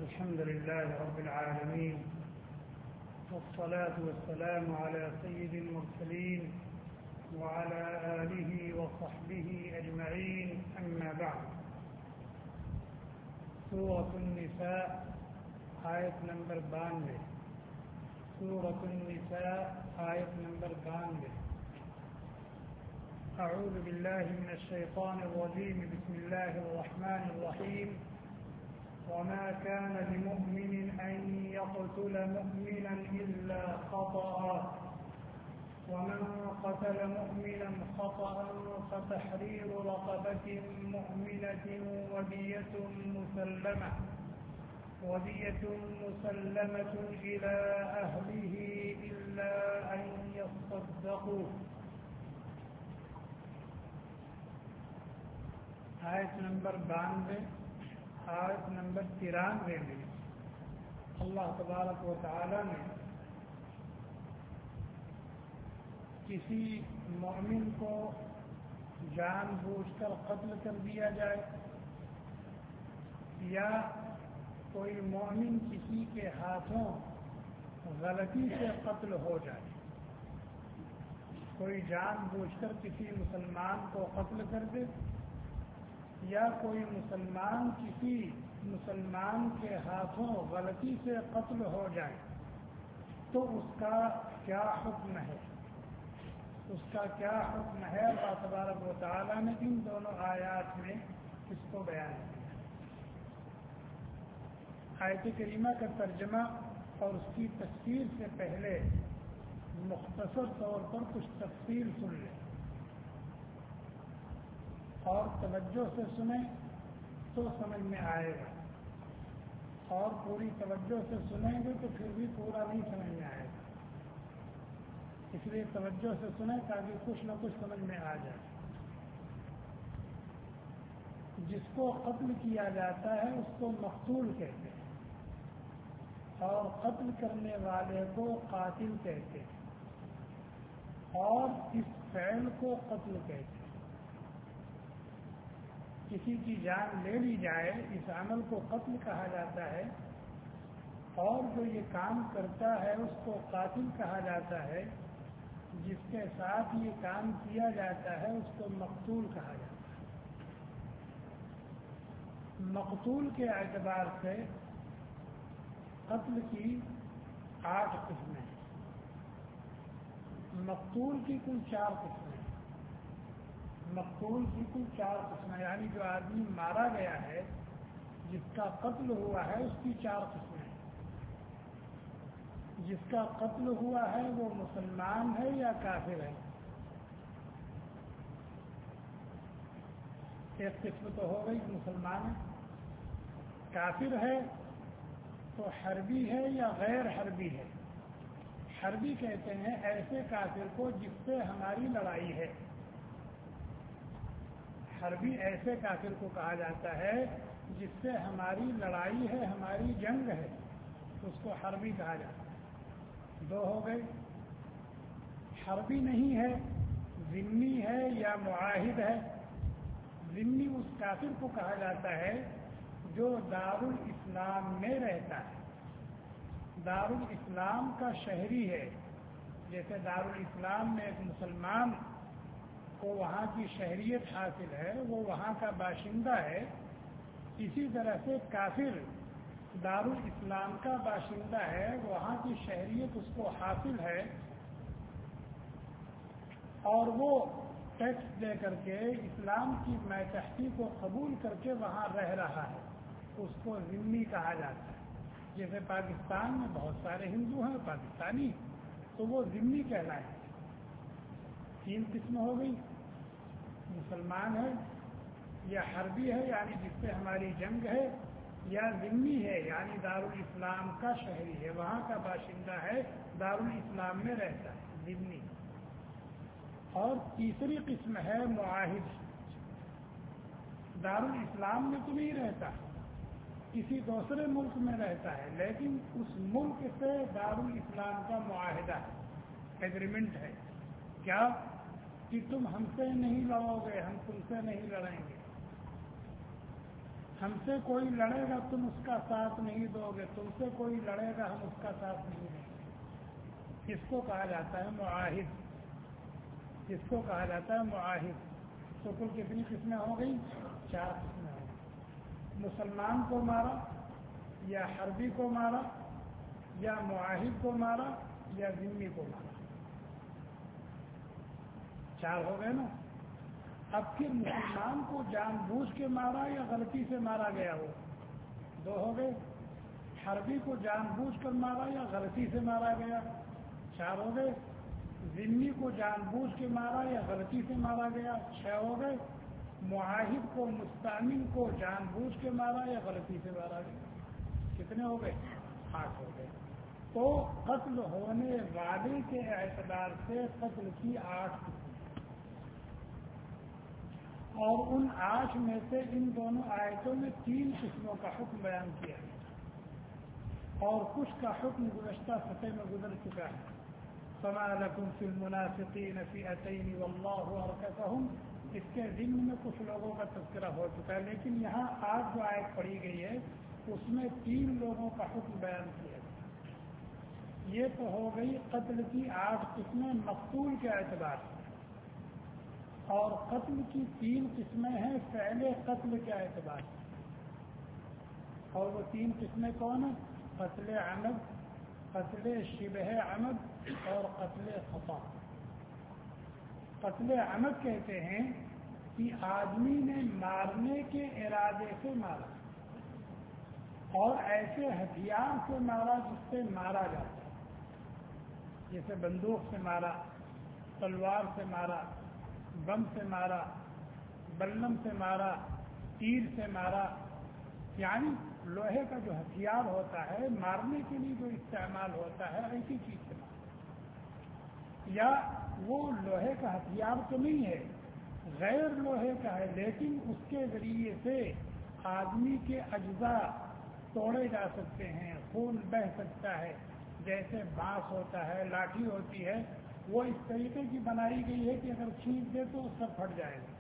الحمد لله رب العالمين، والصلاة والسلام على سيد المرسلين وعلى آله وصحبه أجمعين، أما بعد. سورة النساء آیت نمبر 92. سورة النساء آیت نمبر 92. أعوذ بالله من الشيطان الرجيم. بسم الله الرحمن الرحيم. وما كان لمؤمن أن يقتل مؤمنا إلا خطأ، ومن قتل مؤمنا خطأ فتحرير رقبة مؤمنة ودية مسلمة إلى أهله إلا أن يصدقوا. آیت نمبر 92 آیت نمبر 93 میں اللہ تبارک و تعالی نے کسی مومن کو جان بوجھ کر قتل کر دیا جائے یا کوئی مومن کسی کے ہاتھوں غلطی سے قتل ہو جائے، کوئی جان بوجھ کر کسی مسلمان کو قتل کر دے یا کوئی مسلمان کسی مسلمان کے ہاتھوں غلطی سے قتل ہو جائے تو اس کا کیا حکم ہے؟ اس کا کیا حکم ہے؟ اللہ تبارک و تعالیٰ نے ان دونوں آیات میں اس کو بیان کیا. آیت کریمہ کا ترجمہ اور اس کی تفسیر سے پہلے مختصر طور پر کچھ تفصیل سن لیں اور توجہ سے سنیں تو سمجھ میں آئے گا، اور پوری توجہ سے سنیں گے تو پھر بھی پورا نہیں سمجھ میں آئے گا. اس لیے توجہ سے سنیں تاکہ کچھ نہ کچھ سمجھ میں آ جائے. جس کو قتل کیا جاتا ہے اس کو مقتول کہتے ہیں، اور قتل کرنے والے کو قاتل کہتے ہیں، اور اس فعل کو قتل کہتے ہیں. کسی کی جان لے لی جائے، اس عمل کو قتل کہا جاتا ہے، اور جو یہ کام کرتا ہے اس کو قاتل کہا جاتا ہے. جس کے ساتھ یہ کام کیا جاتا ہے اس کو مقتول کہا جاتا ہے. مقتول کے اعتبار سے قتل کی 8 قسمیں ہیں. مقتول کی کل 4 قسمیں ہیں. مقتول کی کل 4 قسمیں، یعنی جو آدمی مارا گیا ہے، جس کا قتل ہوا ہے، اس کی 4 قسمیں ہیں. جس کا قتل ہوا ہے وہ مسلمان ہے یا کافر ہے؟ ایک قسم تو ہو گئی مسلمان ہے. کافر ہے تو حربی ہے یا غیر حربی ہے؟ حربی کہتے ہیں ایسے کافر کو جس سے ہماری لڑائی ہے. حربی ایسے کافر کو کہا جاتا ہے جس سے ہماری لڑائی ہے، ہماری جنگ ہے، اس کو حربی کہا جاتا ہے. 2 ہو گئے. حربی نہیں ہے، ذمی ہے یا معاہد ہے. ذمی اس کافر کو کہا جاتا ہے جو دارالاسلام میں رہتا ہے، دارالاسلام کا شہری ہے. جیسے دارالاسلام میں ایک مسلمان کو وہاں کی شہریت حاصل ہے، وہ وہاں کا باشندہ ہے، اسی طرح سے کافر دارالاسلام کا باشندہ ہے، وہاں کی شہریت اس کو حاصل ہے، اور وہ ٹیکس دے کر کے اسلام کی ماتحتی کو قبول کر کے وہاں رہ رہا ہے. اس کو ذمی کہا جاتا ہے. جیسے پاکستان میں بہت سارے ہندو ہیں پاکستانی، تو وہ ذمی کہلائے. 3 قسم ہو گئی. مسلمان ہے یا حربی ہے یعنی جس سے ہماری جنگ ہے، یا ذمی ہے یعنی دارالاسلام کا شہری ہے، وہاں کا باشندہ ہے، دارالاسلام میں رہتا ہے، ذمی. اور تیسری قسم ہے معاہد. دارالاسلام میں تو نہیں رہتا، کسی دوسرے ملک میں رہتا ہے، لیکن اس ملک سے دارالاسلام کا معاہدہ ہے، ایگریمنٹ ہے. کیا کہ تم ہم سے نہیں لڑو گے، ہم تم سے نہیں لڑیں گے. ہم سے کوئی لڑے گا تم اس کا ساتھ نہیں دو گے، تم سے کوئی لڑے گا ہم اس کا ساتھ نہیں دیں گے۔ اس کو کہا جاتا ہے معاہد، اس کو کہا جاتا ہے معاہد۔ تو کل کتنی قسمیں ہو گئی؟ 4 قسمیں ہو گئی۔ مسلمان کو مارا، یا حربی کو مارا، یا معاہد کو مارا، یا ذمہ کو مارا، 4 ہو گئے نا۔ اب پھر مسلمان کو جان بوجھ کے مارا یا غلطی سے مارا گیا ہو، 2 ہو گئے۔ حربی کو جان بوجھ کر مارا یا غلطی سے مارا گیا، 4 ہو گئے۔ ذمہ کو جان بوجھ کے مارا یا غلطی سے مارا گیا، 6 ہو گئے۔ معاہد کو، مستعمل کو جان بوجھ کے مارا یا غلطی سے مارا گیا، کتنے ہو گئے؟ 8 ہو گئے۔ تو قتل ہونے والے کے اعتبار سے قتل کی 8 قسمیں، اور ان 8 میں سے ان دونوں آیتوں میں 3 قسموں کا حکم بیان کیا ہے، اور کچھ کا حکم گزشتہ صفحے میں گزر چکا ہے۔ فما لکم فی المنافقین فئتین واللہ ارکسہم، اس کے ضمن میں کچھ لوگوں کا تذکرہ ہو چکا ہے، لیکن یہاں آج جو آیت پڑھی گئی ہے اس میں 3 لوگوں کا حکم بیان کیا ہے۔ یہ تو ہو گئی قتل کی 8 قسمیں مقتول کے اعتبار سے، اور قتل کی 3 قسمیں ہیں فعل قتل کے اعتبار سے، اور وہ 3 قسمیں کون ہیں؟ قتل عمد، قتل شبہ عمد، اور قتل خطا۔ قتل عمد کہتے ہیں کہ آدمی نے مارنے کے ارادے سے مارا، اور ایسے ہتھیار سے مارا جس سے مارا جاتا ہے، جیسے بندوق سے مارا، تلوار سے مارا، بم سے مارا، بلم سے مارا، تیر سے مارا، یعنی لوہے کا جو ہتھیار ہوتا ہے مارنے کے لیے جو استعمال ہوتا ہے ایسی چیز سے مارا، یا وہ لوہے کا ہتھیار تو نہیں ہے، غیر لوہے کا ہے، لیکن اس کے ذریعے سے آدمی کے اجزاء توڑے جا سکتے ہیں، خون بہہ سکتا ہے، جیسے بانس ہوتا ہے، لاٹھی ہوتی ہے، وہ اس طریقے کی بنائی گئی ہے کہ اگر کھینچ دے تو اس سے پھٹ جائے گا۔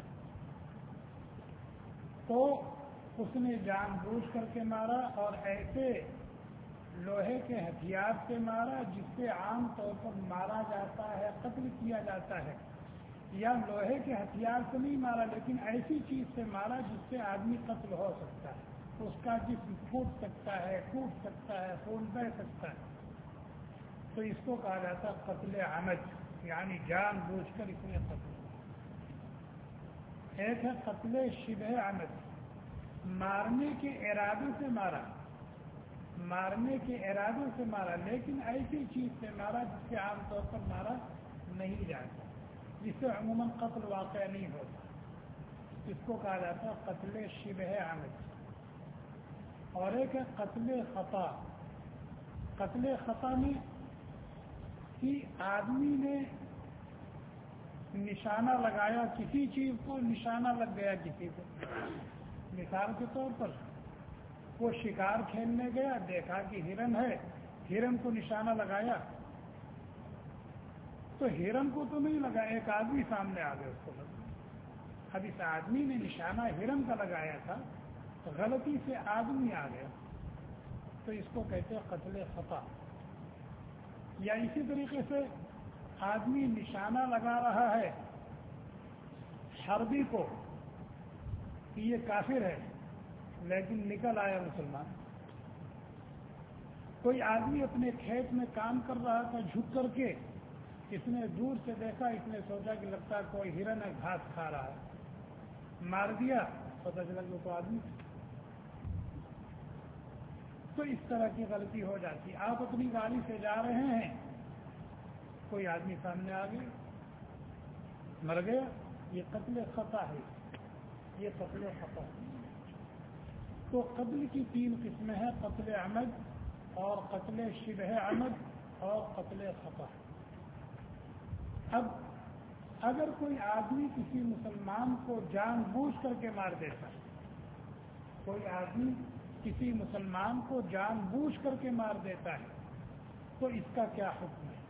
تو اس نے جان بوجھ کر کے مارا، اور ایسے لوہے کے ہتھیار سے مارا جس سے عام طور پر مارا جاتا ہے، قتل کیا جاتا ہے، یا لوہے کے ہتھیار سے نہیں مارا لیکن ایسی چیز سے مارا جس سے آدمی قتل ہو سکتا ہے، اس کا جسم پھوٹ سکتا ہے، ٹوٹ سکتا ہے، خون بہہ سکتا ہے، تو اس کو کہا جاتا ہے قتل عمد، یعنی جان بوجھ کر اس نے قتل کیا۔ ایک ہے قتل شبہ عمد، مارنے کے ارادے سے مارا، مارنے کے ارادے سے مارا لیکن ایسی چیز سے مارا جس سے عام طور پر مارا نہیں جاتا، جس سے عموماً قتل واقع نہیں ہوتا، اس کو کہا جاتا ہے قتل شبہ عمد۔ اور ایک ہے قتل خطا۔ قتل خطا میں کہ آدمی نے نشانہ لگایا کسی چیز کو، نشانہ لگ گیا کسی کو، مثال کے طور پر وہ شکار کھیلنے گیا، دیکھا کہ ہرن ہے، ہرن کو نشانہ لگایا، تو ہرن کو تو نہیں لگا، ایک آدمی سامنے آ گیا اس کو لگا۔ اب اس آدمی نے نشانہ ہرن کا لگایا تھا، تو غلطی سے آدمی آ گیا، تو اس کو کہتے ہیں قتل خطا۔ یا اسی طریقے سے آدمی نشانہ لگا رہا ہے حربی کو کہ یہ کافر ہے، لیکن نکل آیا مسلمان۔ کوئی آدمی اپنے کھیت میں کام کر رہا تھا، جھک کر کے اس نے دور سے دیکھا، اس نے سوچا کہ لگتا ہے کوئی ہرن ہے، گھاس کھا رہا ہے، مار دیا، پتہ چلا کہ تو آدمی۔ تو اس طرح کی غلطی ہو جاتی۔ آپ اپنی گاڑی سے جا رہے ہیں، کوئی آدمی سامنے آ گیا، مر گیا، یہ قتل خطا ہے، یہ قتل خطا ہے۔ تو قتل کی 3 قسمیں ہیں، قتل عمد اور قتل شبہ عمد اور قتل خطا۔ اب اگر کوئی آدمی کسی مسلمان کو جان بوجھ کر کے مار دیتا ہے، کوئی آدمی کسی مسلمان کو جان بوجھ کر کے مار دیتا ہے، تو اس کا کیا حکم ہے؟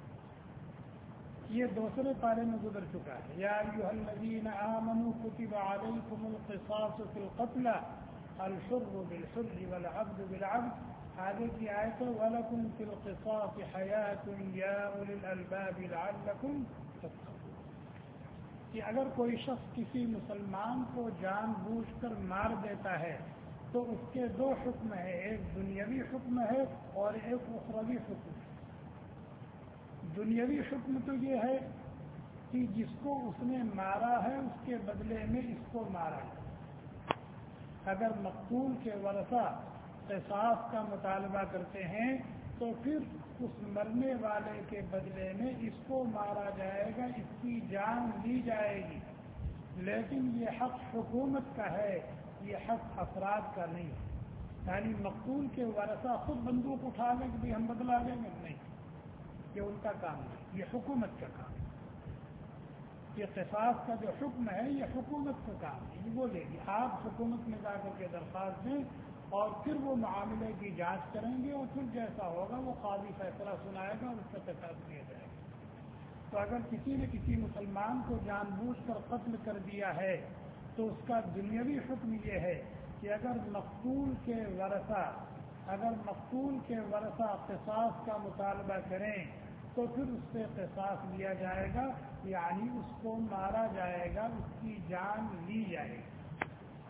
یہ دوسرے پارے میں گزر چکا ہے۔ یا ایھا الذین آمنوا کتب علیکم القصاص فی القتلى الحر بالحر والعبد بالعبد، آگے کی آیت وَلَكُمْ فِي الْقِصَاصِ حَيَاةٌ يَا أُولِي الْأَلْبَابِ لَعَلَّكُمْ تَتَّقُونَ، کہ اگر کوئی شخص کسی مسلمان کو جان بوجھ کر مار دیتا ہے تو اس کے دو حکم ہیں، ایک دنیاوی حکم ہے اور ایک اخروی حکم ہے۔ دنیاوی حکم تو یہ ہے کہ جس کو اس نے مارا ہے اس کے بدلے میں اس کو مارا ہے۔ اگر مقتول کے ورثہ قصاص کا مطالبہ کرتے ہیں تو پھر اس مرنے والے کے بدلے میں اس کو مارا جائے گا، اس کی جان لی جائے گی، لیکن یہ حق حکومت کا ہے، یہ حق افراد کا نہیں ہے۔ یعنی مقتول کے ورثہ خود بندوق اٹھا لیں کہ ہم بدلا لیں گے، نہیں، یہ ان کا کام نہیں، یہ حکومت کا کام ہے۔ یہ قصاص کا جو حکم ہے یہ حکومت کا کام ہے، یہ وہ لے گی، آپ حکومت میں جا کر کے درخواست دیں اور پھر وہ معاملے کی جانچ کریں گے اور پھر جیسا ہوگا وہ قاضی فیصلہ سنائے گا اور اس کا قصاص دیا جائے گا۔ تو اگر کسی نے کسی مسلمان کو جان بوجھ کر قتل کر دیا ہے تو اس کا دنیاوی حکم یہ ہے کہ اگر مقتول کے ورثہ قصاص کا مطالبہ کریں تو پھر اس سے قصاص لیا جائے گا، یعنی اس کو مارا جائے گا، اس کی جان لی جائے گی۔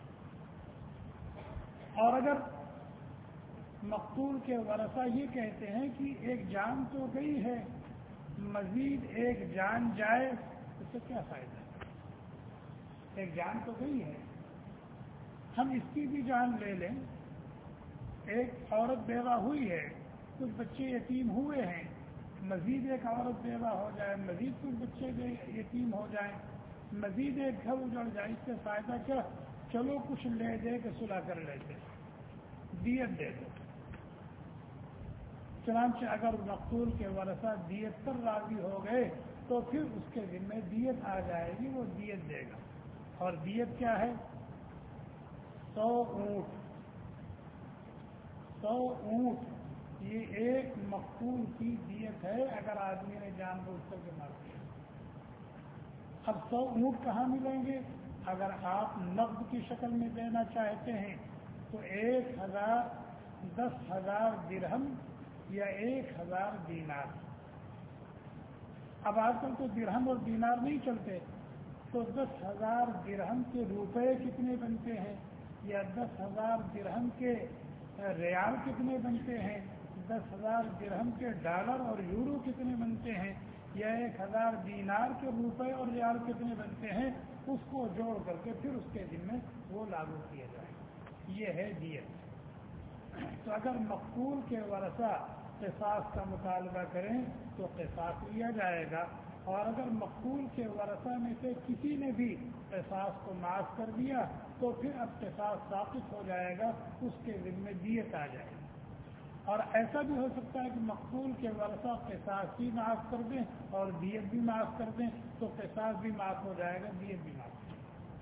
اور اگر مقتول کے ورثہ یہ کہتے ہیں کہ ایک جان تو گئی ہے، مزید ایک جان جائے، اس سے کیا فائدہ ہے؟ ایک جان تو گئی ہے، ہم اس کی بھی جان لے لیں۔ ایک عورت بیوہ ہوئی ہے، کچھ بچے یتیم ہوئے ہیں، مزید ایک عورت بیوہ ہو جائے، مزید کچھ بچے یتیم ہو جائیں، مزید ایک گھر اجڑ جائے، اس سے فائدہ کیا؟ چلو کچھ لے دے کے صلح کر لیتے، دیت دے دو۔ چنانچہ اگر مقتول کے ورثہ دیت پر راضی ہو گئے تو پھر اس کے ذمہ دیت آ جائے گی، وہ دیت دے گا۔ اور دیت کیا ہے؟ 100 اونٹ۔ 100 اونٹ یہ ایک مقتول کی دیت ہے اگر آدمی نے جان بوجھ کر کے مار دیا۔ اب 100 اونٹ کہاں ملیں گے؟ اگر آپ نقد کی شکل میں دینا چاہتے ہیں تو 10,000 درہم یا 1,000 دینار۔ اب آج کل تو درہم اور دینار نہیں چلتے، تو 10,000 درہم کے روپے کتنے بنتے ہیں، یا 10,000 درہم کے ریال کتنے بنتے ہیں، 10,000 درہم کے ڈالر اور یورو کتنے بنتے ہیں، یا 1,000 دینار کے روپے اور ریال کتنے بنتے ہیں، اس کو جوڑ کر کے پھر اس کے ذمہ وہ لاگو کیا جائے گا۔ یہ ہے دیت۔ تو اگر مقتول کے ورثہ قصاص کا مطالبہ کریں تو قصاص لیا جائے گا، اور اگر مقتول کے ورثہ میں سے کسی نے بھی قصاص کو معاف کر دیا تو پھر اب قصاص ساقط ہو جائے گا، اس کے ذمہ دیت آ جائے گی۔ اور ایسا بھی ہو سکتا ہے کہ مقتول کے ورثہ قصاص بھی معاف کر دیں اور دیت بھی معاف کر دیں، تو قصاص بھی معاف ہو جائے گا، دیت بھی معاف ہو جائے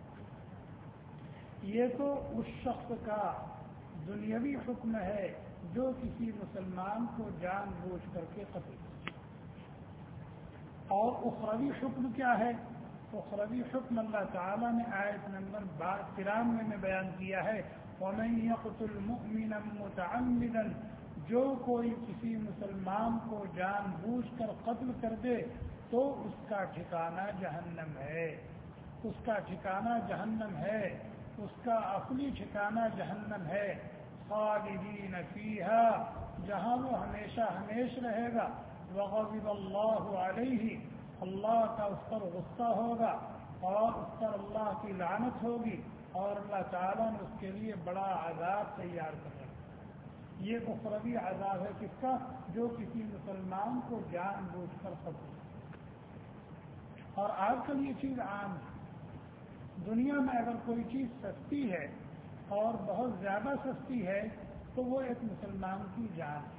گا۔ یہ تو اس شخص کا دنیاوی حکم ہے جو کسی مسلمان کو جان بوجھ کر کے قتل کرے۔ اور اخروی حکم کیا ہے؟ اخروی حکم اللہ تعالیٰ نے آیت نمبر 93 میں بیان کیا ہے، وَمَن يَقْتُلْ مُؤْمِنًا مُتَعَمِّدًا، جو کوئی کسی مسلمان کو جان بوجھ کر قتل کر دے تو اس کا ٹھکانہ جہنم ہے، اس کا ٹھکانہ جہنم ہے، اس کا اصلی ٹھکانہ جہنم ہے، خالدین فیہا، جہاں وہ ہمیشہ ہمیش رہے گا، وغضب اللہ علیہ، اللہ کا اس پر غصہ ہوگا اور اس پر اللہ کی لعنت ہوگی، اور اللہ تعالیٰ نے اس کے لیے بڑا عذاب تیار کر رکھا۔ یہ اخروی عذاب ہے کس کا؟ جو کسی مسلمان کو جان بوجھ کر قتل۔ اور آج کل یہ چیز عام ہے، دنیا میں اگر کوئی چیز سستی ہے اور بہت زیادہ سستی ہے تو وہ ایک مسلمان کی جان ہے۔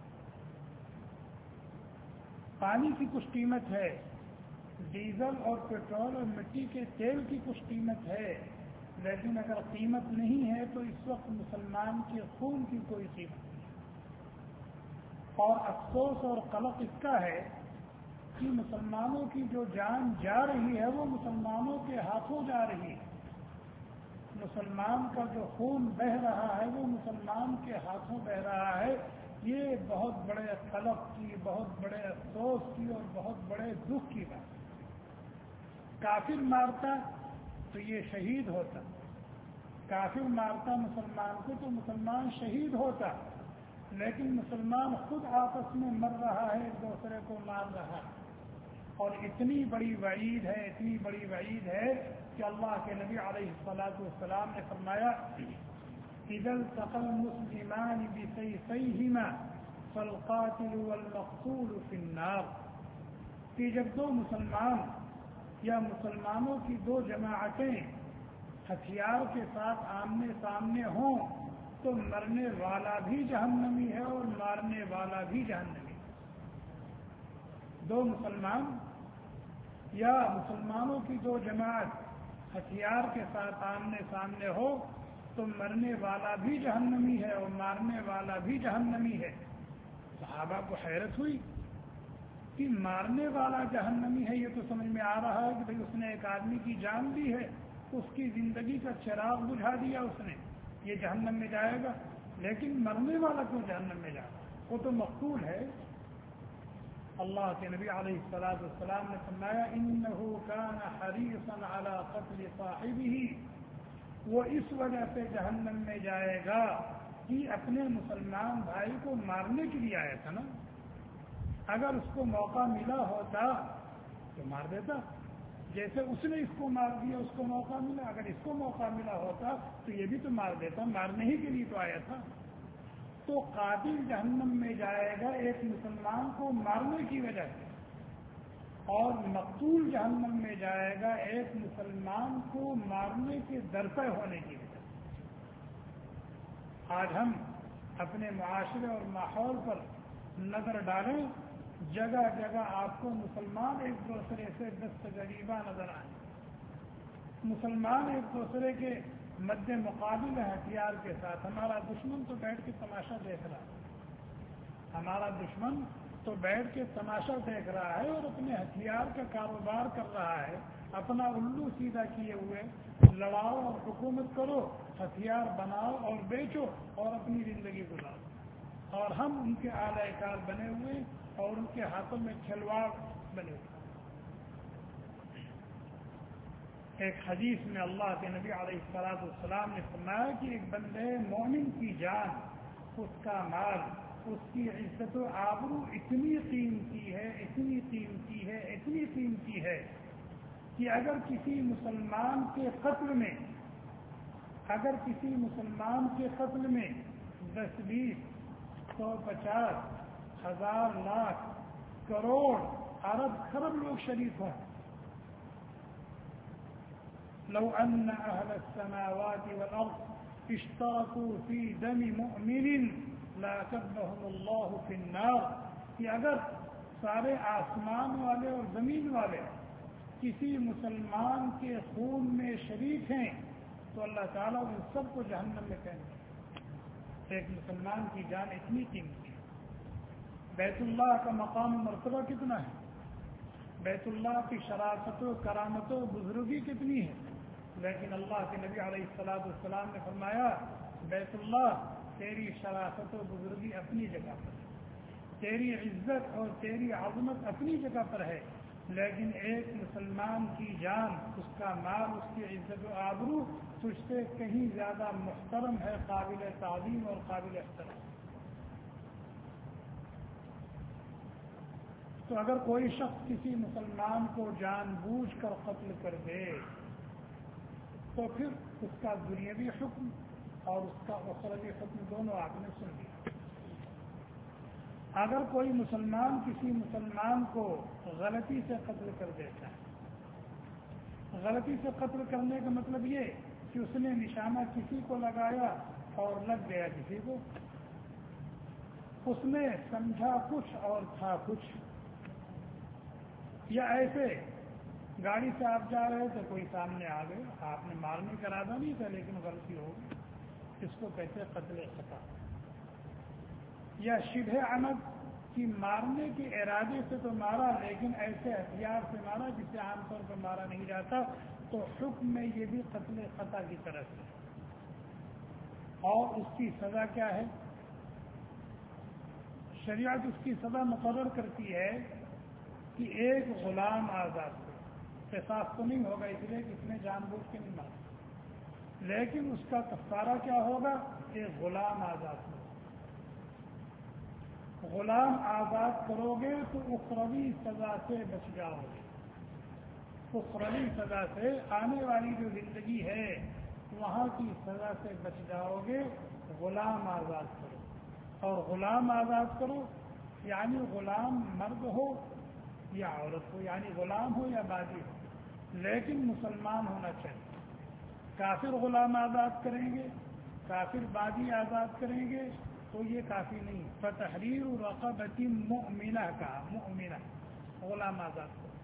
پانی کی کچھ قیمت ہے، ڈیزل اور پیٹرول اور مٹی کے تیل کی کچھ قیمت ہے، لیکن اگر قیمت نہیں ہے تو اس وقت مسلمان کے خون کی کوئی قیمت نہیں۔ اور افسوس اور قلق اس کا ہے کہ مسلمانوں کی جو جان جا رہی ہے وہ مسلمانوں کے ہاتھوں جا رہی ہے۔ مسلمان کا جو خون بہہ رہا ہے وہ مسلمان کے ہاتھوں بہہ رہا ہے، یہ بہت بڑے قلق کی، بہت بڑے افسوس کی اور بہت بڑے دکھ کی بات ہے۔ کافر مارتا تو یہ شہید ہوتا، کافر مارتا مسلمان کو تو مسلمان شہید ہوتا، لیکن مسلمان خود آپس میں مر رہا ہے، ایک دوسرے کو مار رہا ہے۔ اور اتنی بڑی وعید ہے، اتنی بڑی وعید ہے کہ اللہ کے نبی علیہ الصلوۃ والسلام نے فرمایا اذا التقى المسلمان بسيفيهما فالقاتل والمقتول في النار، کہ جب دو مسلمان یا مسلمانوں کی دو جماعتیں ہتھیار کے ساتھ آمنے سامنے ہوں تو مرنے والا بھی جہنمی ہے اور مارنے والا بھی جہنمی ہے۔ دو مسلمان یا مسلمانوں کی دو جماعت ہتھیار کے ساتھ آمنے سامنے ہو تو مرنے والا بھی جہنمی ہے اور مارنے والا بھی جہنمی ہے۔ صحابہ کو حیرت ہوئی کہ مارنے والا جہنمی ہے، یہ تو سمجھ میں آ رہا ہے کہ بھئی اس نے ایک آدمی کی جان لی ہے، اس کی زندگی کا چراغ بجھا دیا اس نے، یہ جہنم میں جائے گا، لیکن مرنے والا کیوں جہنم میں جائے گا؟ وہ تو مقتول ہے۔ اللہ کے نبی علیہ الصلوۃ والسلام نے فرمایا انه كان حريصا على قتل صاحبه، وہ اس وجہ سے جہنم میں جائے گا کہ اپنے مسلمان بھائی کو مارنے کے لیے آیا تھا نا، اگر اس کو موقع ملا ہوتا تو مار دیتا، جیسے اس نے اس کو مار دیا، اس کو موقع ملا، اگر اس کو موقع ملا ہوتا تو یہ بھی تو مار دیتا، مارنے ہی کے لیے تو آیا تھا۔ تو قاتل جہنم میں جائے گا ایک مسلمان کو مارنے کی وجہ سے، اور مقتول جہنم میں جائے گا ایک مسلمان کو مارنے کے درپے ہونے کی وجہ سے۔ آج ہم اپنے معاشرے اور ماحول پر نظر ڈالیں، جگہ جگہ آپ کو مسلمان ایک دوسرے سے دستگریباں نظر آئیں، مسلمان ایک دوسرے کے مد مقابل ہتھیار کے ساتھ۔ ہمارا دشمن تو بیٹھ کے تماشا دیکھ رہا ہے، ہمارا دشمن تو بیٹھ کے تماشا دیکھ رہا ہے اور اپنے ہتھیار کا کاروبار کر رہا ہے، اپنا الو سیدھا کیے ہوئے لڑاؤ اور حکومت کرو، ہتھیار بناؤ اور بیچو اور اپنی زندگی گزارو، اور ہم ان کے اعلی کار بنے ہوئے اور ان کے ہاتھوں میں کھلواڑ بنے ہوئے۔ ایک حدیث میں اللہ کے نبی علیہ الصلوۃ والسلام نے فرمایا کہ ایک بندے مومن کی جان، اس کا مال، اس کی عزت و آبرو اتنی قیمتی ہے، اتنی قیمتی ہے، اتنی قیمتی ہے کہ اگر کسی مسلمان کے قتل میں 10 20 100 50 1000 لاکھ کروڑ ارب خرب لوگ شریک ہوں، لو ان اہل السماوات والارض اشتركوا في دم مؤمن لاكبهم الله في النار، کہ اگر سارے آسمان والے اور زمین والے کسی مسلمان کے خون میں شریک ہیں تو اللہ تعالیٰ ان سب کو جہنم میں پھینک دے۔ ایک مسلمان کی جان اتنی قیمتی ہے۔ بیت اللہ کا مقام و مرتبہ کتنا ہے، بیت اللہ کی شرافت و کرامت و بزرگی کتنی ہے، لیکن اللہ کے نبی علیہ الصلوۃ والسلام نے فرمایا بیت اللہ تیری شرافت و بزرگی اپنی جگہ پر ہے، تیری عزت اور تیری عظمت اپنی جگہ پر ہے، لیکن ایک مسلمان کی جان، اس کا مال، اس کی عزت و آبرو تجھ سے کہیں زیادہ محترم ہے، قابل تعظیم اور قابل احترام۔ تو اگر کوئی شخص کسی مسلمان کو جان بوجھ کر قتل کر دے تو پھر اس کا دنیاوی حکم اور اس کا اخروی حکم دونوں آپ نے سن لیا۔ اگر کوئی مسلمان کسی مسلمان کو غلطی سے قتل کر دیتا ہے، غلطی سے قتل کرنے کا مطلب یہ کہ اس نے نشانہ کسی کو لگایا اور لگ گیا کسی کو، اس نے سمجھا کچھ اور تھا کچھ، یا ایسے گاڑی سے آپ جا رہے تھے کوئی سامنے آ گئے، آپ نے مارنے کا ارادہ نہیں تھا لیکن غلطی ہو گئی، اس کو کہتے قتل خطا۔ یا شبہ عمد کی مارنے کے ارادے سے تو مارا لیکن ایسے ہتھیار سے مارا جسے عام طور پر مارا نہیں جاتا، تو حکم میں یہ بھی قتل خطا کی طرف ہے. اور اس کی سزا کیا ہے؟ شریعت اس کی سزا مقرر کرتی ہے کہ ایک غلام آزاد ہو. قصاص تو نہیں ہوگا اس لیے کہ اس نے جان بوجھ کے نہیں مارا، لیکن اس کا کفارہ کیا ہوگا؟ ایک غلام آزاد ہو. غلام آزاد کرو گے تو اخروی سزا سے بچ جاؤ گے. اخروی سزا سے آنے والی جو زندگی ہے وہاں کی سزا سے بچ جاؤ گے. غلام آزاد کرو. اور غلام آزاد کرو یعنی غلام مرد ہو یا عورت ہو، یعنی غلام ہو یا باغی ہو، لیکن مسلمان ہونا چاہیے. کافر غلام آزاد کریں گے، کافر باغی آزاد کریں گے تو یہ کافی نہیں. فتحریر رقبۃ مؤمنہ کا، مؤمنہ غلام آزاد کرو.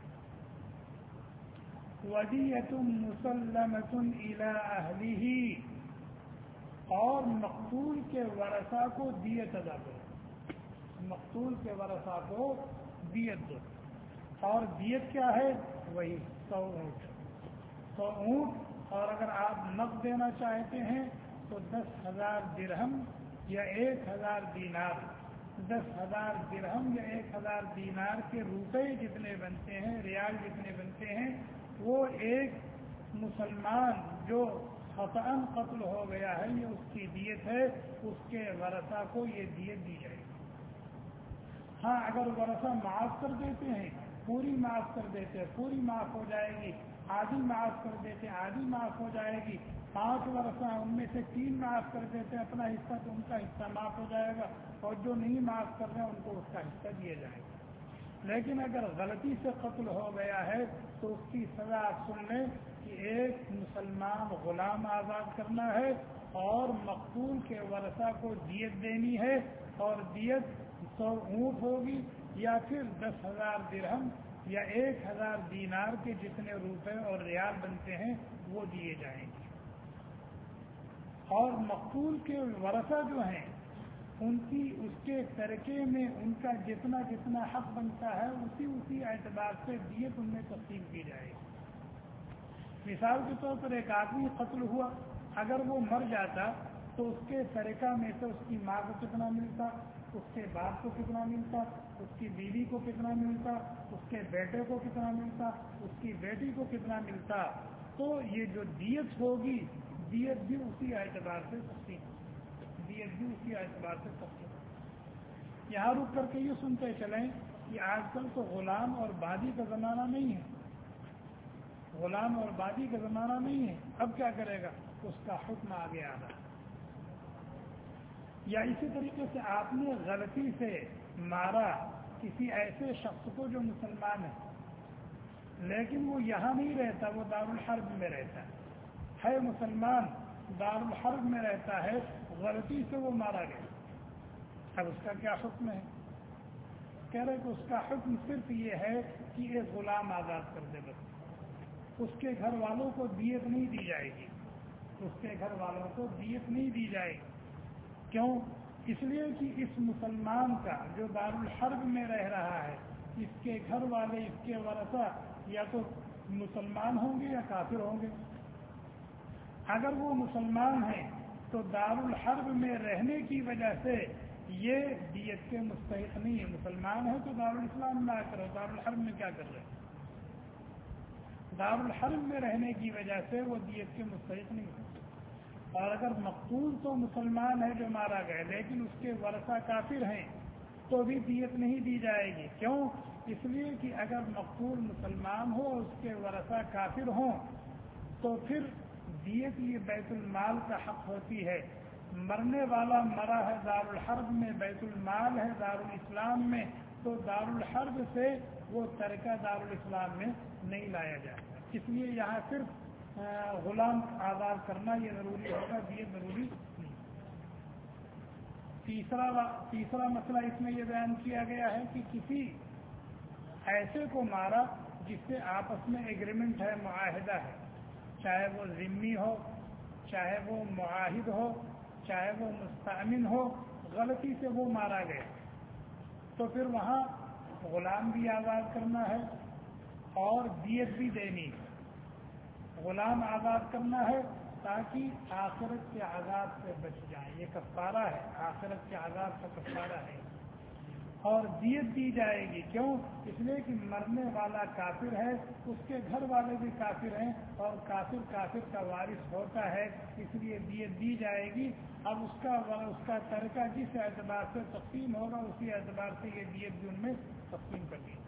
ودیۃ مسلمۃ الی اہلہ، اور مقتول کے ورثاء کو دیت ادا کرو. مقتول کے ورثاء کو دیت دو. اور دیت کیا ہے؟ وہی 100 اونٹ. 100 اونٹ. اور اگر آپ نقد دینا چاہتے ہیں تو 10,000 درہم یا 1,000 دینار. 10,000 درہم یا 1,000 دینار کے روپے جتنے بنتے ہیں، ریال جتنے بنتے ہیں، وہ ایک مسلمان جو خطأً قتل ہو گیا ہے یہ اس کی دیت ہے. اس کے ورثہ کو یہ دیت دی جائے گی. ہاں اگر ورثہ معاف کر دیتے ہیں، پوری معاف کر دیتے ہیں، پوری معاف ہو جائے گی. آدھی معاف کر دیتے ہیں، آدھی معاف ہو جائے گی. 5 ورثہ ان میں سے 3 معاف کر دیتے ہیں اپنا حصہ، تو ان کا حصہ معاف ہو جائے گا. اور جو نہیں معاف کر رہے ہیں ان کو اس کا حصہ دیا جائے گا. لیکن اگر غلطی سے قتل ہو گیا ہے تو اس کی سزا آپ سن لیں کہ ایک مسلمان غلام آزاد کرنا ہے اور مقتول کے ورثہ کو دیت دینی ہے. اور دیت 100 اونٹ ہوگی یا پھر 10,000 درہم یا 1,000 دینار کے جتنے روپے اور ریال بنتے ہیں وہ دیے جائیں گے. اور مقتول کے ورثہ جو ہیں ان کی اس کے ترکے میں ان کا جتنا جتنا حق بنتا ہے اسی اعتبار سے دیت ان میں تقسیم کی جائے گی. مثال کے طور پر ایک آدمی قتل ہوا، اگر وہ مر جاتا تو اس کے ترکہ میں سے اس کی ماں کو کتنا ملتا، اس کے باپ کو کتنا ملتا، اس کی بیوی کو کتنا ملتا، اس کے بیٹے کو کتنا ملتا، اس کی بیٹی کو کتنا ملتا. تو یہ جو دیت ہوگی دیت بھی اسی اعتبار سے تقسیم. یہاں رک کر کے یہ سنتے چلیں کہ آج کل تو غلام اور بادی کا زمانہ نہیں ہے. غلام اور بادی کا زمانہ نہیں ہے. اب کیا کرے گا؟ اس کا حکم آگے آ رہا. یا اسی طریقے سے آپ نے غلطی سے مارا کسی ایسے شخص کو جو مسلمان ہے لیکن وہ یہاں نہیں رہتا، وہ دارالحرب میں رہتا ہے مسلمان، دارالحرب میں رہتا ہے، غلطی سے وہ مارا گیا. اب اس کا کیا حکم ہے؟ کہہ رہے کہ اس کا حکم صرف یہ ہے کہ ایک غلام آزاد کر دے. بس اس کے گھر والوں کو دیت نہیں دی جائے گی. اس کے گھر والوں کو دیت نہیں دی جائے گی. کیوں؟ اس لیے کہ اس مسلمان کا جو دارالحرب میں رہ رہا ہے اس کے گھر والے، اس کے ورثہ یا تو مسلمان ہوں گے یا کافر ہوں گے. اگر وہ مسلمان ہیں تو دارالحرب میں رہنے کی وجہ سے یہ دیت کے مستحق نہیں ہے. مسلمان ہے تو دارالاسلام میں آ کر دارالحرب میں کیا کر رہے ہیں؟ دارالحرب میں رہنے کی وجہ سے وہ دیت کے مستحق نہیں ہے. اور اگر مقتول تو مسلمان ہے جو مارا گیا لیکن اس کے ورثہ کافر ہیں تو بھی دیت نہیں دی جائے گی. کیوں؟ اس لیے کہ اگر مقتول مسلمان ہو اور اس کے ورثہ کافر ہوں تو پھر دیت یہ بیت المال کا حق ہوتی ہے. مرنے والا مرا ہے دارالحرب میں، بیت المال ہے دارالاسلام میں، تو دارالحرب سے وہ ترکہ دارالاسلام میں نہیں لایا جائے. اس لیے یہاں صرف غلام آزاد کرنا یہ ضروری ہوگا، دیت ضروری نہیں. تیسرا مسئلہ اس میں یہ بیان کیا گیا ہے کہ کسی ایسے کو مارا جس سے آپس میں ایگریمنٹ ہے، معاہدہ ہے، چاہے وہ ذمہ ہو، چاہے وہ معاہد ہو، چاہے وہ مستأمن ہو، غلطی سے وہ مارا گیا تو پھر وہاں غلام بھی آزاد کرنا ہے اور دیت بھی دینی ہے. غلام آزاد کرنا ہے تاکہ آخرت کے عذاب سے بچ جائیں. یہ کفارہ ہے، آخرت کے عذاب کا کفارہ ہے. اور دیت دی جائے گی. کیوں؟ اس لیے کہ مرنے والا کافر ہے، اس کے گھر والے بھی کافر ہیں، اور کافر کا وارث ہوتا ہے، اس لیے دیت دی جائے گی. اب اس کا ترکہ جس اعتبار سے تقسیم ہوگا اسی اعتبار سے یہ دیت بھی ان میں تقسیم کر دی جائے.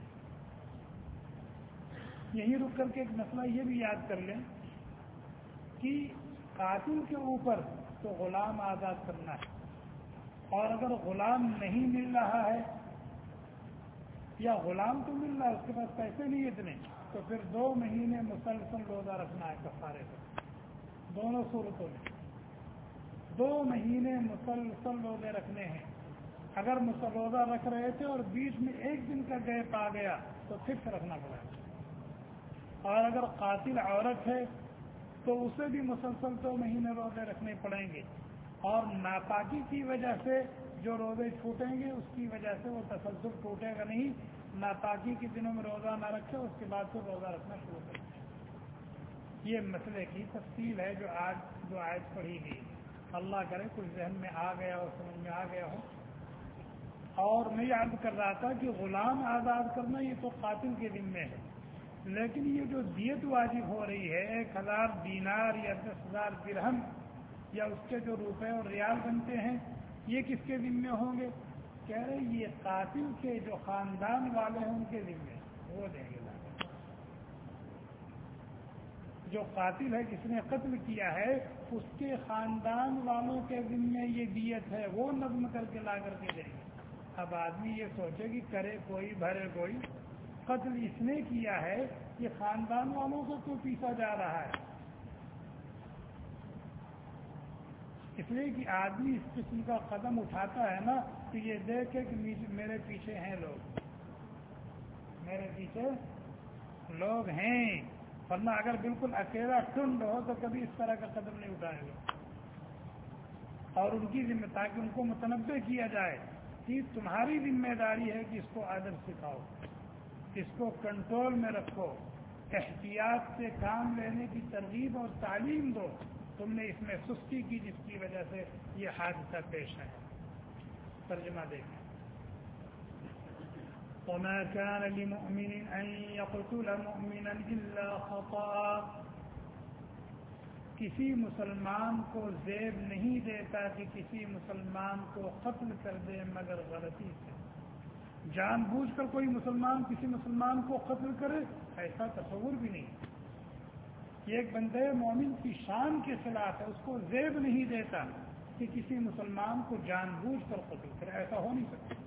یہیں رک کر کے ایک مسئلہ یہ بھی یاد کر لیں کہ قاتل کے اوپر تو غلام آزاد کرنا ہے، اور اگر غلام نہیں مل رہا ہے یا غلام تو مل رہا ہے اس کے پاس پیسے نہیں اتنے، تو پھر 2 مہینے مسلسل روزہ رکھنا ہے کفارے سے. دونوں صورتوں میں 2 مہینے مسلسل روزے رکھنے ہیں. اگر روزہ رکھ رہے تھے اور بیچ میں 1 دن کا گیپ آ گیا تو فکس رکھنا پڑے گا. اور اگر قاتل عورت ہے تو اسے بھی مسلسل 2 مہینے روزے رکھنے پڑیں گے. اور ناپاکی کی وجہ سے جو روزے چھوٹیں گے اس کی وجہ سے وہ تسلسل ٹوٹے گا نہیں. ناپاکی کے دنوں میں روزہ نہ رکھے، اس کے بعد پھر روزہ رکھنا شروع کریں. یہ مسئلے کی تفصیل ہے جو آیت پڑھی گئی. اللہ کرے کچھ ذہن میں آ گیا ہو، سمجھ میں آ گیا ہو. اور میں یہ عرض کر رہا تھا کہ غلام آزاد کرنا یہ تو قاتل کے ذمے ہے، لیکن یہ جو دیت واجب ہو رہی ہے 1000 دینار یا 10,000 درہم یا اس کے جو روپے اور ریال بنتے ہیں، یہ کس کے ذمے ہوں گے؟ کہہ رہے یہ قاتل کے جو خاندان والے ہیں ان کے ذمے وہ دیں گے. جو قاتل ہے جس نے قتل کیا ہے اس کے خاندان والوں کے ذمے یہ دیت ہے، وہ نظم کر کے لا کر کے دیں گے. اب آدمی یہ سوچے کہ کرے کوئی بھرے کوئی، قتل اس نے کیا ہے، یہ خاندان والوں کو کیوں پیسا جا رہا ہے؟ اس لیے کہ آدمی اس قسم کا قدم اٹھاتا ہے نا کہ یہ دیکھے کہ میرے پیچھے ہیں لوگ، میرے پیچھے لوگ ہیں. ورنہ اگر بالکل اکیلا ٹنڈ ہو تو کبھی اس طرح کا قدم نہیں اٹھائے گا. اور ان کی ذمہ تاکہ ان کو متنبع کیا جائے کہ تمہاری ذمہ داری ہے کہ اس کو ادب سکھاؤ، اس کو کنٹرول میں رکھو، احتیاط سے کام لینے کی ترغیب اور تعلیم دو. تم نے اس میں سستی کی جس کی وجہ سے یہ حادثہ پیش ہے. ترجمہ دیکھیں. وما كان لمؤمن أن يقتل مؤمنا إلا خطأ. کسی مسلمان کو زیب نہیں دیتا کہ کسی مسلمان کو قتل کر دے مگر غلطی سے. جان بوجھ کر کوئی مسلمان کسی مسلمان کو قتل کرے ایسا تصور بھی نہیں. یہ ایک بندے مومن کی شان کے خلاف ہے. اس کو زیب نہیں دیتا کہ کسی مسلمان کو جان بوجھ کر قتل کرے، ایسا ہو نہیں سکتا.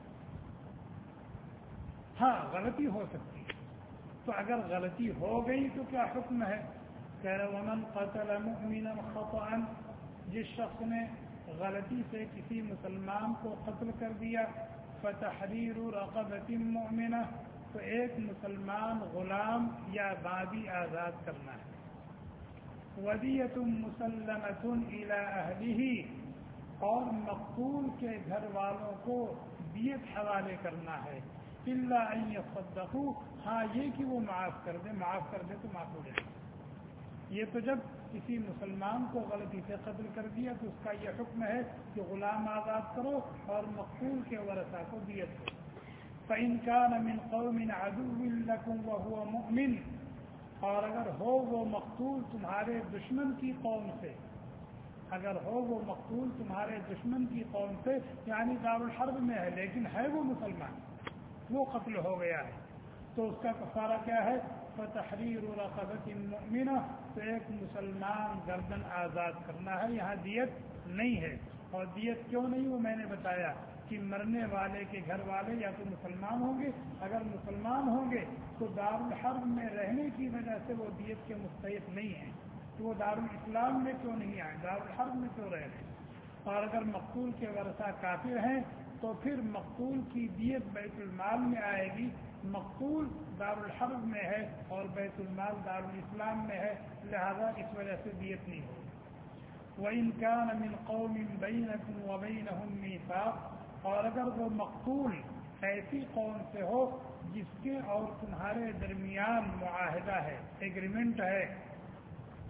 ہاں غلطی ہو سکتی ہے، تو اگر غلطی ہو گئی تو کیا حکم ہے؟ کہہ رہے ومن قتل مؤمنا خطأ، جس شخص نے غلطی سے کسی مسلمان کو قتل کر دیا، فتحریر رقبۃ مؤمنہ، تو ایک مسلمان غلام یا باندی آزاد کرنا ہے. ودیۃ مسلمۃ الی اہلہ، اور مقتول کے گھر والوں کو دیت حوالے کرنا ہے. الا ان یصدقوا، ہاں یہ کہ وہ معاف کر دے تو معاف ہو جائے. یہ تو جب کسی مسلمان کو غلطی سے قتل کر دیا تو اس کا یہ حکم ہے کہ غلام آزاد کرو اور مقتول کے ورثاء کو دیت دو. فإن كان من قوم عدو لكم وهو مؤمن، اور اگر ہو وہ مقتول تمہارے دشمن کی قوم سے، اگر ہو وہ مقتول تمہارے دشمن کی قوم سے، یعنی دارالحرب میں ہے لیکن ہے وہ مسلمان، وہ قتل ہو گیا ہے، تو اس کا کفارہ کیا ہے؟ فتحریر رقبۃ مؤمنہ، تو ایک مسلمان گردن آزاد کرنا ہے. یہاں دیت نہیں ہے. اور دیت کیوں نہیں وہ میں نے بتایا کہ مرنے والے کے گھر والے یا تو مسلمان ہوں گے، اگر مسلمان ہوں گے تو دارالحرب میں رہنے کی وجہ سے وہ دیت کے مستحق نہیں ہیں، تو وہ دارالاسلام میں کیوں نہیں آئے، دارالحرب میں کیوں رہ رہے. اور اگر مقتول کے ورثہ کافر ہیں تو پھر مقتول کی دیت بیت المال میں آئے گی. مقتول دارالحرب میں ہے اور بیت المال دارالاسلام میں ہے، لہذا اس وجہ سے دیت نہیں ہوگی. وَإِن كَانَ مِن قَوْمٍ بَيْنَكُمْ وَبَيْنَهُم مِّيثَاقٌ، اور اگر وہ مقتول ایسی قوم سے ہو جس کے اور تمہارے درمیان معاہدہ ہے، ایگریمنٹ ہے،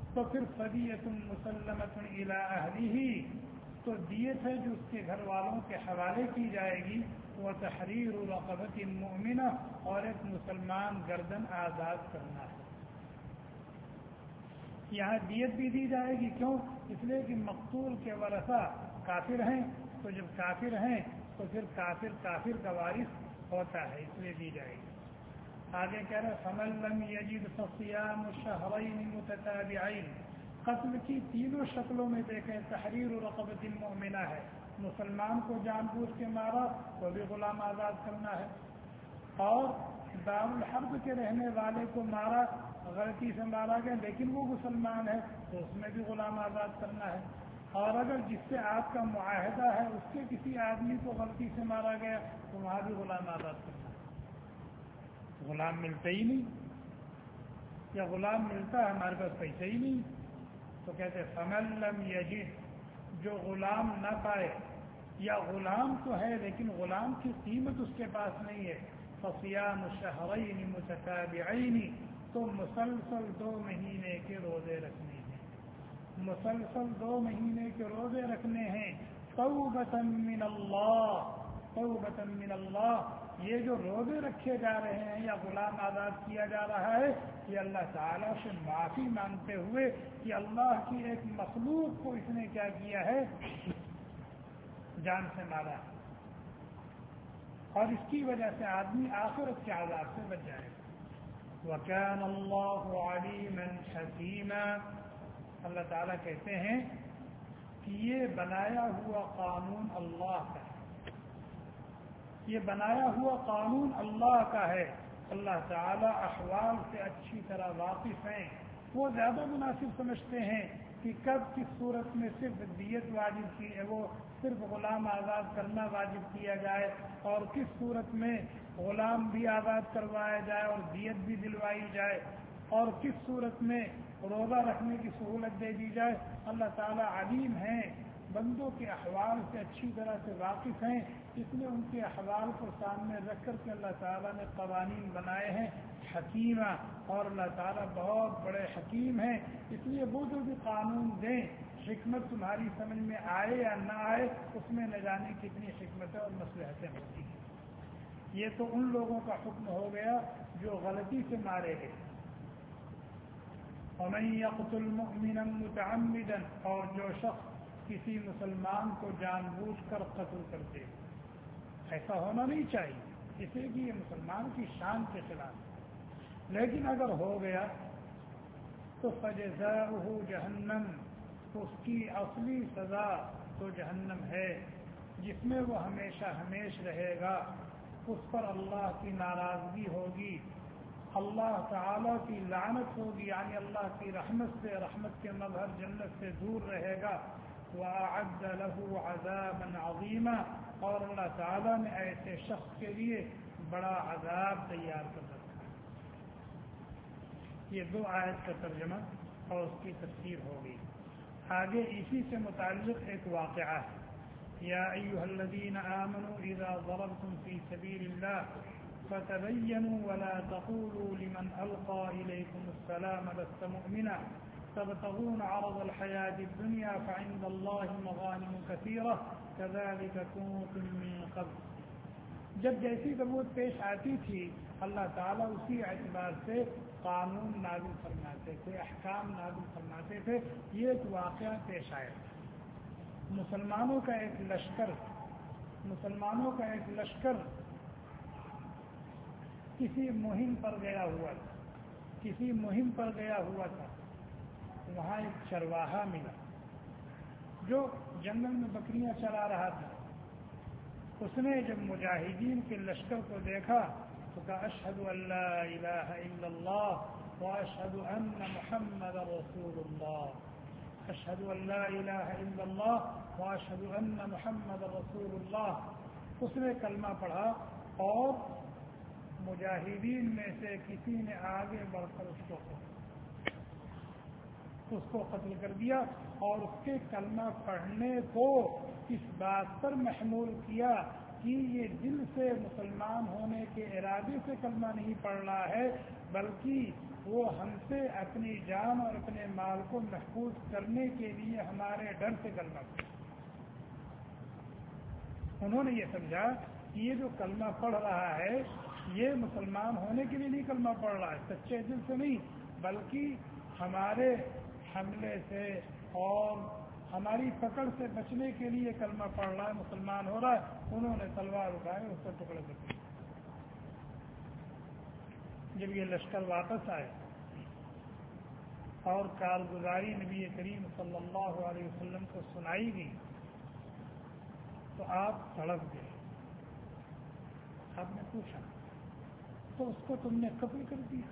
تو پھر فدیۃ مسلمۃ الی اہلہ، تو دیت ہے جو اس کے گھر والوں کے حوالے کی جائے گی، وہ تحریر رقبۃ مؤمنہ، اور ایک مسلمان گردن آزاد کرنا ہے۔ یہاں دیت بھی دی جائے گی، کیوں؟ اس لیے کہ مقتول کے ورثہ کافر ہیں، تو جب کافر ہیں تو پھر کافر کا وارث ہوتا ہے، اس لیے دی جائے گی۔ آگے کہہ رہے فمن لم یجد فصیام شہرین متتابعین، قتل کی تینوں شکلوں میں دیکھیں، تحریر رقبۃ مؤمنہ ہے، مسلمان کو جان بوجھ کے مارا تو بھی غلام آزاد کرنا ہے، اور دارالحرب کے رہنے والے کو مارا، غلطی سے مارا گیا لیکن وہ مسلمان ہے تو اس میں بھی غلام آزاد کرنا ہے، اور اگر جس سے آپ کا معاہدہ ہے اس کے کسی آدمی کو غلطی سے مارا گیا تو وہاں بھی غلام آزاد کرنا ہے۔ غلام ملتے ہی نہیں، یا غلام ملتا ہے ہمارے پاس پیسے ہی نہیں، تو کہتے فمن لم یجد، جو غلام نہ پائے، یا غلام تو ہے لیکن غلام کی قیمت اس کے پاس نہیں ہے، فصیام شہرین متتابعین، تو مسلسل 2 مہینے کے روزے رکھنے ہیں، مسلسل 2 مہینے کے روزے رکھنے ہیں، توبۃ من اللہ، توبۃ من اللہ، یہ جو روزے رکھے جا رہے ہیں یا غلام آزاد کیا جا رہا ہے، یہ اللہ تعالیٰ سے معافی مانگتے ہوئے کہ اللہ کی ایک مخلوق کو اس نے کیا کیا ہے، جان سے مارا، اور اس کی وجہ سے آدمی آخرت کے عذاب سے بچ جائے گا۔ وَكَانَ اللَّهُ عَلِيمًا حَكِيمًا، اللہ تعالیٰ کہتے ہیں کہ یہ بنایا ہوا قانون اللہ کا ہے، یہ بنایا ہوا قانون اللہ کا ہے، اللہ تعالیٰ احوال سے اچھی طرح واقف ہیں، وہ زیادہ مناسب سمجھتے ہیں کہ کب کس صورت میں صرف دیت واجب کی ہے، وہ صرف غلام آزاد کرنا واجب کیا جائے، اور کس صورت میں غلام بھی آزاد کروایا جائے اور دیت بھی دلوائی جائے، اور کس صورت میں روزہ رکھنے کی سہولت دے دی جائے۔ اللہ تعالیٰ علیم ہیں، بندوں کے احوال سے اچھی طرح سے واقف ہیں، اس لیے ان کے احوال کو سامنے رکھ کر کے اللہ تعالیٰ نے قوانین بنائے ہیں، حکیمہ، اور اللہ تعالیٰ بہت بڑے حکیم ہیں، اس لیے وہ جو بھی قانون دیں، حکمت تمہاری سمجھ میں آئے یا نہ آئے، اس میں نہ جانے کتنی حکمتیں اور مصلحتیں ہوتی ہیں۔ یہ تو ان لوگوں کا حکم ہو گیا جو غلطی سے مارے گئے۔ وَمَن يَقْتُلْ مُؤْمِنًا مُتَعَمِّدًا، اور جو شخص کسی مسلمان کو جان بوجھ کر قتل کرتے، ایسا ہونا نہیں چاہیے، اس لیے کہ یہ مسلمان کی شان کے خلاف ہے، لیکن اگر ہو گیا تو فَجَزَاؤُهُ جَهَنَّمُ، اس کی اصلی سزا تو جہنم ہے، جس میں وہ ہمیشہ ہمیش رہے گا، اس پر اللہ کی ناراضگی ہوگی، اللہ تعالیٰ کی لعنت ہوگی، یعنی اللہ کی رحمت سے، رحمت کے مظہر جنت سے دور رہے گا، وَأَعَدَّ لَهُ عَذَابًا عَظِيمًا، اور اللہ تعالیٰ نے ایسے شخص کے لیے بڑا عذاب تیار کر رکھا ہے۔ یہ 2 آیت کا ترجمہ اور اس کی تفسیر ہوگی۔ آگے اسی سے متعلق ایک واقعہ ہے، یا ایھا الذین آمنوا اذا ضربتم فی سبیل اللہ فتبینوا ولا تقولوا لمن القى الیکم السلام لست مؤمنا تبتغون عرض الحیاة الدنیا فعند اللہ مغانم کثیرہ کذلک کنتم من قبل، جب جیسی ضرورت پیش آتی تھی اللہ تعالیٰ اسی اعتبار سے قانون نازل فرماتے تھے، احکام نازل فرماتے تھے۔ یہ ایک واقعہ پیش آیا، مسلمانوں کا ایک لشکر کسی مہم پر گیا ہوا تھا، وہاں ایک چرواہا ملا جو جنگل میں بکریاں چرا رہا تھا۔ اس نے جب مجاہدین کے لشکر کو دیکھا تو کہا اشہد ان لا الہ الا اللہ واشہد ان محمد رسول اللہ، اشہد ان لا الہ الا اللہ واشہد ان محمد رسول اللہ۔ اس نے کلمہ پڑھا اور مجاہدین میں سے کسی نے آگے بڑھ کر اس کو قتل کر دیا، اور اس کے کلمہ پڑھنے کو اس بات پر محمول کیا کہ یہ دل سے مسلمان ہونے کے ارادے سے کلمہ نہیں پڑھ رہا ہے، بلکہ وہ ہم سے اپنی جان اور اپنے مال کو محفوظ کرنے کے لیے ہمارے ڈر سے کلمہ پڑھا۔ انہوں نے یہ سمجھا کہ یہ جو کلمہ پڑھ رہا ہے یہ مسلمان ہونے کے لیے نہیں کلمہ پڑھ رہا ہے، سچے دل سے نہیں، بلکہ ہمارے حملے سے اور ہماری پکڑ سے بچنے کے لیے کلمہ پڑھ رہا ہے، مسلمان ہو رہا ہے۔ انہوں نے تلوار اٹھائے، اس پر ٹکڑے کر دیے۔ جب یہ لشکر واپس آئے اور کارگزاری نبی کریم صلی اللہ علیہ وسلم کو سنائی گئی تو آپ تڑپ گئے۔ آپ نے پوچھا تو اس کو تم نے قتل کر دیا؟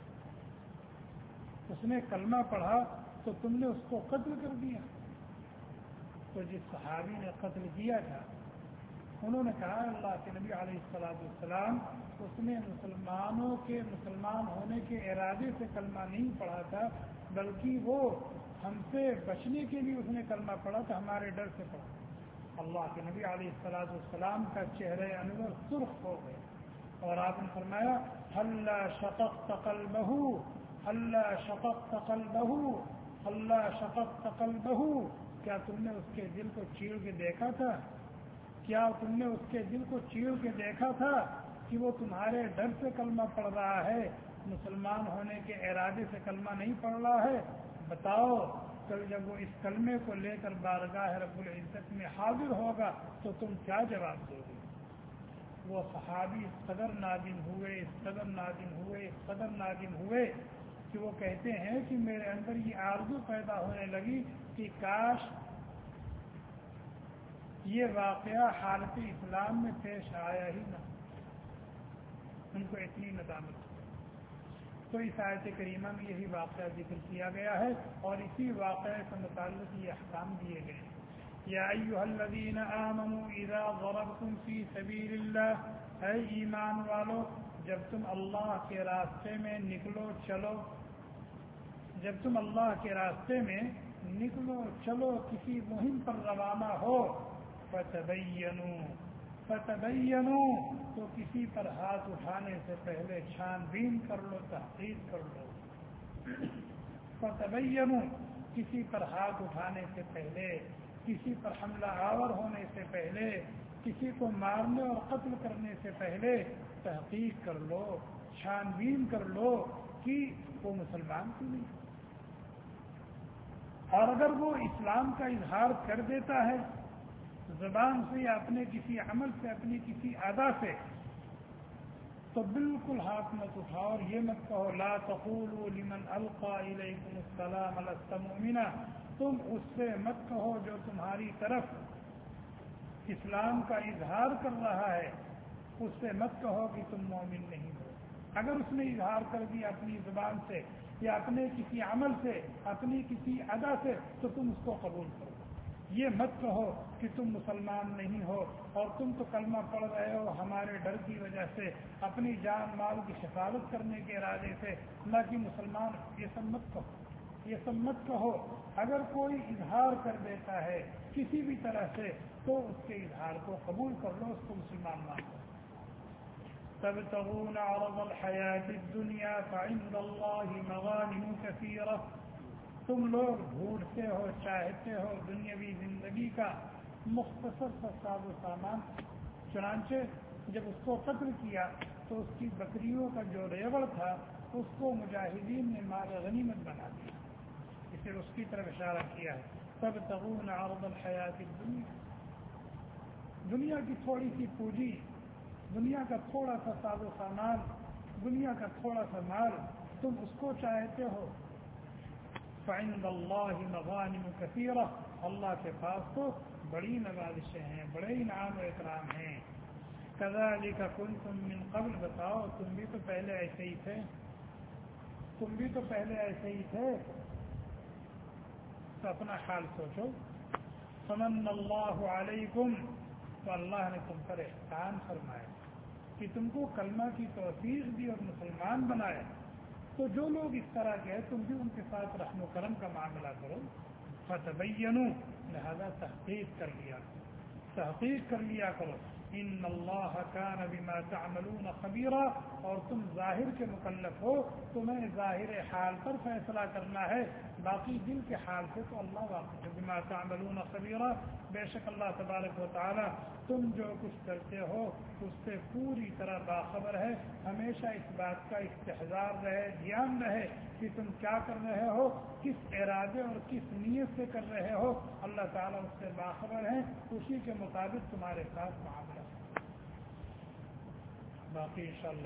اس نے کلمہ پڑھا تو تم نے اس کو قتل کر دیا؟ تو جس صحابی نے قتل کیا تھا انہوں نے کہا اللہ کے نبی علیہ السلام اس نے مسلمانوں کے مسلمان ہونے کے ارادے سے کلمہ نہیں پڑھا تھا، بلکہ وہ ہم سے بچنے کے لیے اس نے کلمہ پڑھا تھا، ہمارے ڈر سے پڑھا۔ اللہ کے نبی علیہ السلام کا چہرہ انور سرخ ہو گئے اور آپ نے فرمایا حل شققت قلبہ، حل شققت قلبہ، حل شققت قلبہ، کیا تم نے اس کے دل کو چیڑ کے دیکھا تھا؟ کیا تم نے اس کے دل کو چیڑ کے دیکھا تھا کہ وہ تمہارے ڈر سے کلمہ پڑھ رہا ہے، مسلمان ہونے کے ارادے سے کلمہ نہیں پڑھ رہا ہے؟ بتاؤ کل جب وہ اس کلمے کو لے کر بارگاہ رب العزت میں حاضر ہوگا تو تم کیا جواب دو گے؟ وہ صحابی اس قدر نادم ہوئے، اس قدر نادم ہوئے، اس قدر نادم ہوئے کہ وہ کہتے ہیں کہ میرے اندر یہ آرزو پیدا ہونے لگی کہ کاش یہ واقعہ حالت اسلام میں پیش آیا ہی نہ، ان کو اتنی ندامت ہوئی۔ تو اس آیت کریمہ میں یہی واقعہ ذکر کیا گیا ہے اور اسی واقعے سے متعلق یہ احکام دیے گئے ہیں۔ یا ایھا الذین آمنوا اذا ضربتم فی سبیل اللہ، اے ایمان والو جب تم اللہ کے راستے میں نکلو چلو، جب تم اللہ کے راستے میں نکلو چلو، کسی مہم پر روانہ ہو، فتبینوا تو کسی پر ہاتھ اٹھانے سے پہلے چھان بین کر لو، تحقیق کر لو۔ فتبینوا کسی پر ہاتھ اٹھانے سے پہلے، کسی پر حملہ آور ہونے سے پہلے، کسی کو مارنے اور قتل کرنے سے پہلے تحقیق کر لو، چھان بین کر لو کہ وہ مسلمان کیوں نہیں، اور اگر وہ اسلام کا اظہار کر دیتا ہے زبان سے یا اپنے کسی عمل سے، اپنی کسی ادا سے، تو بالکل ہاتھ مت اٹھاؤ اور یہ مت کہو لا تقولوا لمن القى الیکم السلام لست مؤمنا، تم اس سے مت کہو جو تمہاری طرف اسلام کا اظہار کر رہا ہے، اس سے مت کہو کہ تم مومن نہیں ہو۔ اگر اس نے اظہار کر دیا اپنی زبان سے یا اپنے کسی عمل سے، اپنی کسی ادا سے، تو تم اس کو قبول کرو۔ یہ مت کہو کہ تم مسلمان نہیں ہو اور تم تو کلمہ پڑھ رہے ہو ہمارے ڈر کی وجہ سے، اپنی جان مال کی حفاظت کرنے کے ارادے سے، نہ کہ مسلمان، یہ سب مت کہو، یہ سب مت کہو۔ اگر کوئی اظہار کر دیتا ہے کسی بھی طرح سے تو اس کے اظہار کو قبول کر لو، اس کو مسلمان مان لو۔ تبتغون عرض الحیات الدنیا فعند اللہ مغانم کثیرہ، تم لوگ ڈھونڈتے ہو، چاہتے ہو دنیاوی زندگی کا مختصر سا ساز و سامان، چنانچہ جب اس کو قتل کیا تو اس کی بکریوں کا جو ریوڑ تھا اس کو مجاہدین نے مال غنیمت بنا دیا، اسے اس کی طرف اشارہ کیا ہے۔ تبتغون عرض الحیات الدنیا، دنیا کی تھوڑی سی پونجی، دنیا کا تھوڑا سا ساز و سامان، دنیا کا تھوڑا سا مال، تم اس کو چاہتے ہو۔ فعند اللہ مغانم کثیرہ، اللہ کے پاس تو بڑی نوازشیں ہیں، بڑے انعام و اکرام ہیں۔ کذالک کنتم من قبل، بتاؤ تم بھی تو پہلے ایسے ہی تھے، تم بھی تو پہلے ایسے ہی تھے، تو اپنا حال سوچو۔ فمن اللہ علیکم، تو اللہ نے تم پر احسان فرمایا کہ تم کو کلمہ کی توفیق دی اور مسلمان بنایا، تو جو لوگ اس طرح کے ہیں تم بھی ان کے ساتھ رحم و کرم کا معاملہ کرو۔ فتبینوا، لہذا تحقیق کر لیا کرو، ان اللہ کان بما تعملون خبیرا، اور تم ظاہر کے مکلف ہو، تمہیں ظاہر حال پر فیصلہ کرنا ہے، باقی دل کے حال سے تو اللہ واقف ہے۔ بما تعملون خبیرا، بے شک اللہ تبارک و تعالی تم جو کچھ کرتے ہو اس سے پوری طرح باخبر ہے۔ ہمیشہ اس بات کا استحضار رہے، دھیان رہے کہ تم کیا کر رہے ہو، کس ارادے اور کس نیت سے کر رہے ہو، اللہ تعالیٰ اس سے باخبر ہے، اسی کے مطابق تمہارے ساتھ معاملہ۔ باقی انشاءاللہ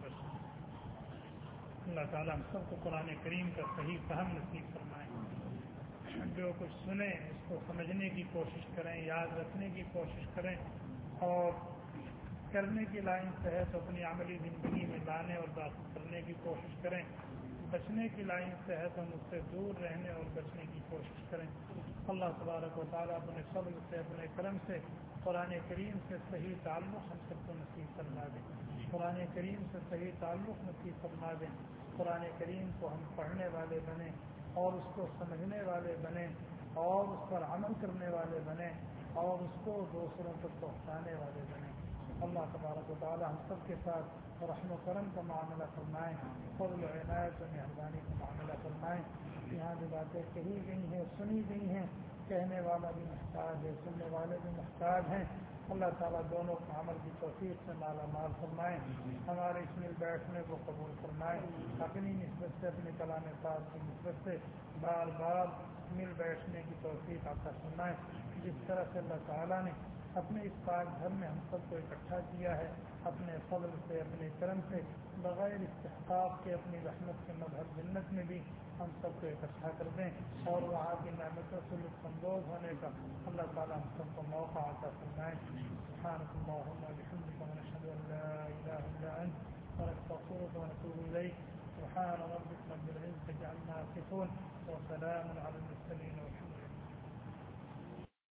اللہ تعالیٰ ہم سب کو قرآن کریم کا صحیح فہم نصیب فرمائیں، جو کچھ سنیں اس کو سمجھنے کی کوشش کریں، یاد رکھنے کی کوشش کریں، اور کرنے کی لائن سے ہے تو اپنی عملی زندگی میں لانے اور داخل کرنے کی کوشش کریں، بچنے کی لائن سے ہے تو مجھ سے دور رہنے اور بچنے کی کوشش کریں۔ اللہ تبارک و تعالیٰ اپنے فضل سے، اپنے کرم سے قرآن کریم سے صحیح تعلق ہم سب کو نصیب فرما دیں، قرآن کریم سے صحیح تعلق نصیب فرما دیں، قرآن کریم کو ہم پڑھنے والے بنیں اور اس کو سمجھنے والے بنیں اور اس پر عمل کرنے والے بنیں اور اس کو دوسروں تک پہنچانے والے بنیں۔ اللہ تبارک و تعالیٰ ہم سب کے ساتھ رحم و کرم کا معاملہ فرمائیں، فضل و عنایت و مہربانی کا معاملہ فرمائیں۔ یہاں جو باتیں کہی گئی ہیں، سنی گئی ہیں، کہنے والا بھی محتاج ہے، سننے والے بھی محتاج ہیں، اللہ تعالیٰ دونوں کو عمل کی توفیق سے مالا مال فرمائیں، ہمارے اس مل بیٹھنے کو قبول فرمائیں، اپنی نسبت سے، اپنے کلام پاک کی نسبت سے بار بار مل بیٹھنے کی توفیق عطا فرمائیں۔ جس طرح سے اللہ تعالیٰ نے اپنے اس پاک گھر میں ہم سب کو اکٹھا کیا ہے، اپنے فضل سے، اپنے کرم سے، بغیر استحقاق کے اپنی رحمت کے مظہر جنت میں بھی ہم سب کو اکٹھا کر دیں، اور وہاں کی نعمتوں سے لطف اندوز ہونے کا اللہ تعالیٰ ہم سب کو موقع عطا فرمائیں۔ سبحانک اللہم وبحمدک ونشہد ان لا الہ الا انت ونستغفرک ونتوب الیک۔ سبحان ربک رب العزة عما یصفون وسلام علی المرسلین والحمد